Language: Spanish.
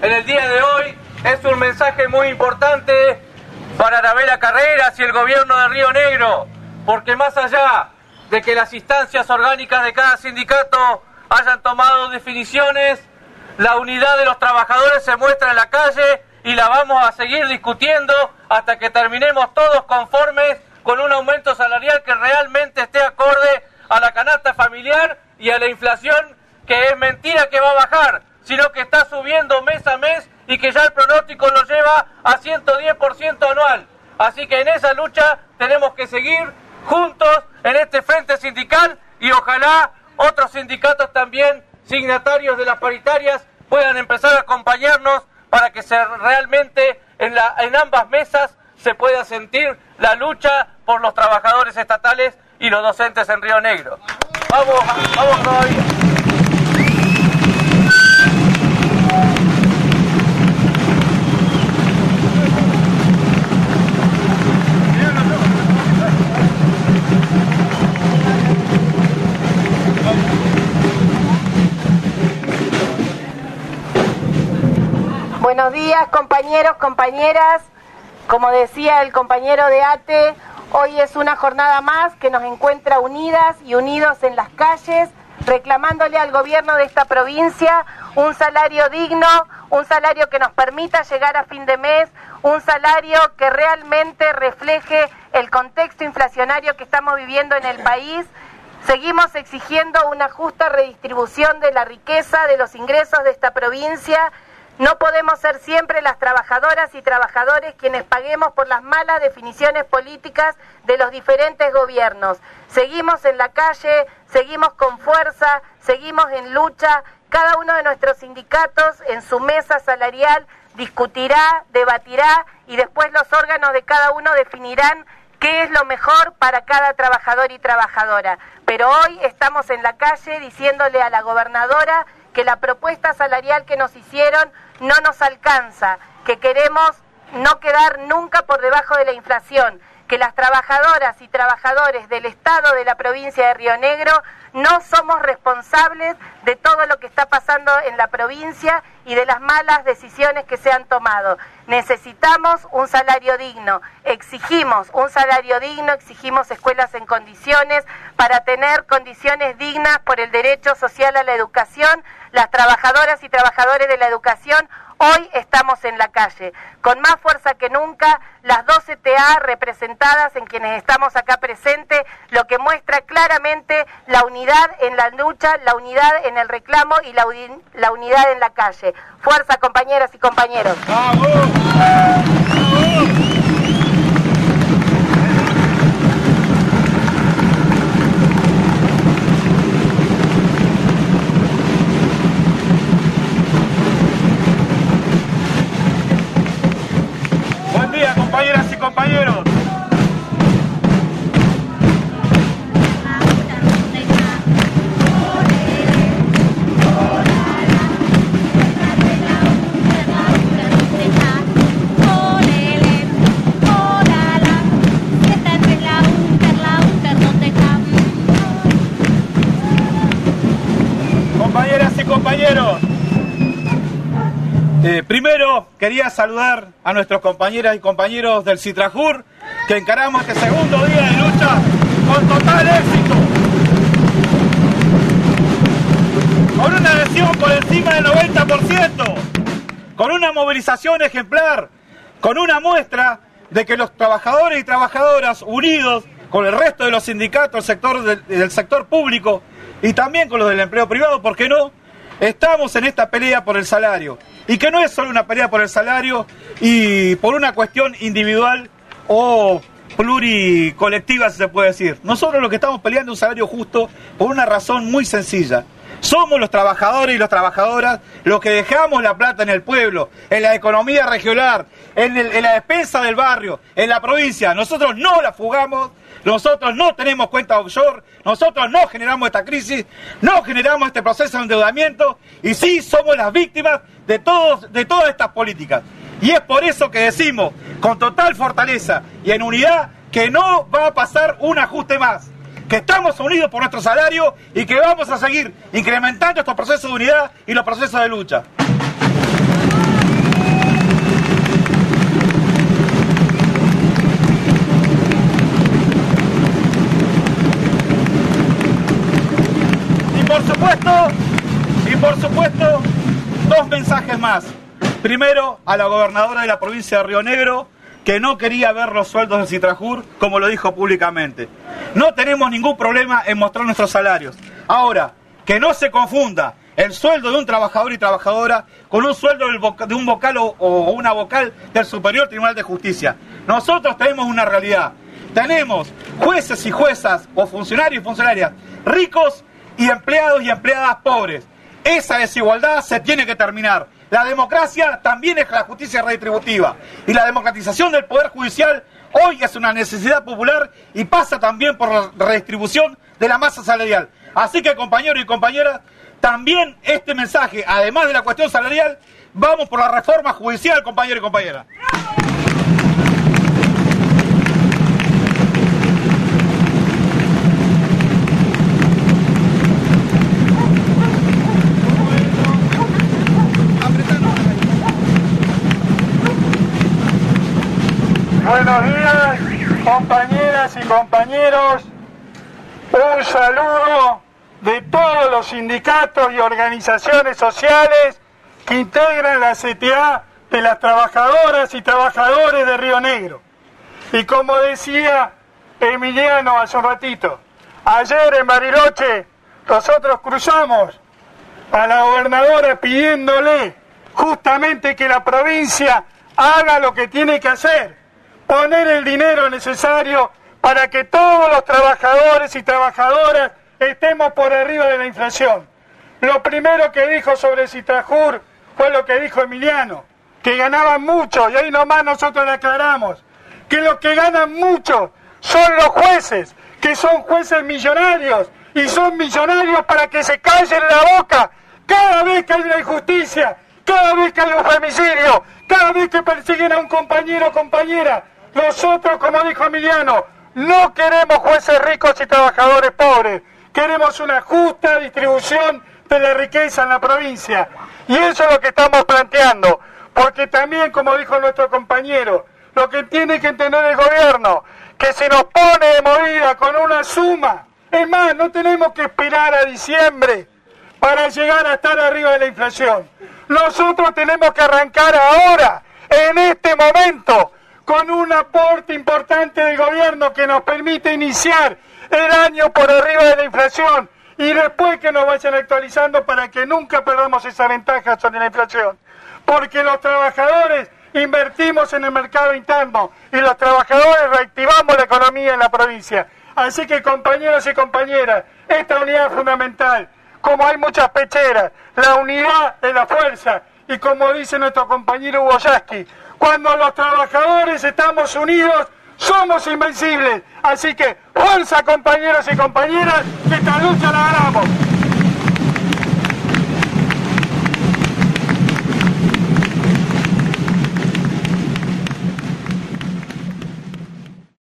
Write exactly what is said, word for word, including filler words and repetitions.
en el día de hoy es un mensaje muy importante para Arabela Carreras y el gobierno de Río Negro, porque más allá de que las instancias orgánicas de cada sindicato hayan tomado definiciones, la unidad de los trabajadores se muestra en la calle y la vamos a seguir discutiendo hasta que terminemos todos conformes con un aumento salarial que realmente esté acorde a la canasta familiar y a la inflación, que es mentira que va a bajar, sino que está subiendo mes a mes y que ya el pronóstico lo lleva a ciento diez por ciento anual. Así que en esa lucha tenemos que seguir juntos en este frente sindical y ojalá otros sindicatos también signatarios de las paritarias puedan empezar a acompañarnos para que se, realmente en, la, en ambas mesas se pueda sentir la lucha por los trabajadores estatales y los docentes en Río Negro. Vamos, vamos todavía. Buenos días, compañeros, compañeras. Como decía el compañero de A T E, hoy es una jornada más que nos encuentra unidas y unidos en las calles, reclamándole al gobierno de esta provincia un salario digno, un salario que nos permita llegar a fin de mes, un salario que realmente refleje el contexto inflacionario que estamos viviendo en el país. Seguimos exigiendo una justa redistribución de la riqueza, de los ingresos de esta provincia. No podemos ser siempre las trabajadoras y trabajadores quienes paguemos por las malas definiciones políticas de los diferentes gobiernos. Seguimos en la calle, seguimos con fuerza, seguimos en lucha. Cada uno de nuestros sindicatos en su mesa salarial discutirá, debatirá y después los órganos de cada uno definirán qué es lo mejor para cada trabajador y trabajadora. Pero hoy estamos en la calle diciéndole a la gobernadora que la propuesta salarial que nos hicieron no nos alcanza, que queremos no quedar nunca por debajo de la inflación, que las trabajadoras y trabajadores del Estado de la provincia de Río Negro no somos responsables de todo lo que está pasando en la provincia y de las malas decisiones que se han tomado. Necesitamos un salario digno, exigimos un salario digno, exigimos escuelas en condiciones para tener condiciones dignas por el derecho social a la educación. Las trabajadoras y trabajadores de la educación hoy estamos en la calle, con más fuerza que nunca, las doce T A representadas en quienes estamos acá presentes, lo que muestra claramente la unidad en la lucha, la unidad en el reclamo y la, la unidad en la calle. Fuerza, compañeras y compañeros. ¡Vamos! ¡Vamos! Compañeras y compañeros, compañeras y compañeros, Eh, primero quería saludar a nuestros compañeras y compañeros del Citrajur, que encaramos este segundo día de lucha con total éxito, con una adhesión por encima del noventa por ciento, con una movilización ejemplar, con una muestra de que los trabajadores y trabajadoras unidos con el resto de los sindicatos del sector, del, del sector público y también con los del empleo privado, ¿por qué no?, estamos en esta pelea por el salario. Y que no es solo una pelea por el salario y por una cuestión individual o pluricolectiva, si se puede decir. Nosotros lo que estamos peleando es un salario justo por una razón muy sencilla. Somos los trabajadores y las trabajadoras los que dejamos la plata en el pueblo, en la economía regional, en, el, en la despensa del barrio, en la provincia. Nosotros no la fugamos, nosotros no tenemos cuenta offshore, nosotros no generamos esta crisis, no generamos este proceso de endeudamiento y sí somos las víctimas de, todos, de todas estas políticas. Y es por eso que decimos con total fortaleza y en unidad que no va a pasar un ajuste más, que estamos unidos por nuestro salario y que vamos a seguir incrementando estos procesos de unidad y los procesos de lucha. mensajes más. Primero, a la gobernadora de la provincia de Río Negro, que no quería ver los sueldos de Citrajur, como lo dijo públicamente. No tenemos ningún problema en mostrar nuestros salarios. Ahora, que no se confunda el sueldo de un trabajador y trabajadora con un sueldo de un vocal o, o una vocal del Superior Tribunal de Justicia. Nosotros tenemos una realidad. Tenemos jueces y juezas o funcionarios y funcionarias ricos y empleados y empleadas pobres. Esa desigualdad se tiene que terminar. La democracia también es la justicia redistributiva. Y la democratización del Poder Judicial hoy es una necesidad popular y pasa también por la redistribución de la masa salarial. Así que, compañeros y compañeras, también este mensaje, además de la cuestión salarial, vamos por la reforma judicial, compañeros y compañeras. Buenos días, compañeras y compañeros. Un saludo de todos los sindicatos y organizaciones sociales que integran la C T A de las trabajadoras y trabajadores de Río Negro. Y como decía Emiliano hace un ratito, ayer en Bariloche nosotros cruzamos a la gobernadora pidiéndole justamente que la provincia haga lo que tiene que hacer, poner el dinero necesario para que todos los trabajadores y trabajadoras estemos por arriba de la inflación. Lo primero que dijo sobre Citrajur fue lo que dijo Emiliano, que ganaban mucho, y ahí nomás nosotros le aclaramos, que los que ganan mucho son los jueces, que son jueces millonarios, y son millonarios para que se callen la boca cada vez que hay una injusticia, cada vez que hay un femicidio, cada vez que persiguen a un compañero o compañera. Nosotros, como dijo Emiliano, no queremos jueces ricos y trabajadores pobres. Queremos una justa distribución de la riqueza en la provincia. Y eso es lo que estamos planteando. Porque también, como dijo nuestro compañero, lo que tiene que entender el gobierno, que se nos pone de movida con una suma. Es más, no tenemos que esperar a diciembre para llegar a estar arriba de la inflación. Nosotros tenemos que arrancar ahora, en este momento, con un aporte importante del gobierno que nos permite iniciar el año por arriba de la inflación y después que nos vayan actualizando para que nunca perdamos esa ventaja sobre la inflación. Porque los trabajadores invertimos en el mercado interno y los trabajadores reactivamos la economía en la provincia. Así que, compañeros y compañeras, esta unidad es fundamental. Como hay muchas pecheras, la unidad es la fuerza. Y como dice nuestro compañero Hugo Yasky, cuando los trabajadores estamos unidos, somos invencibles. Así que, fuerza, compañeros y compañeras, que esta lucha la ganamos.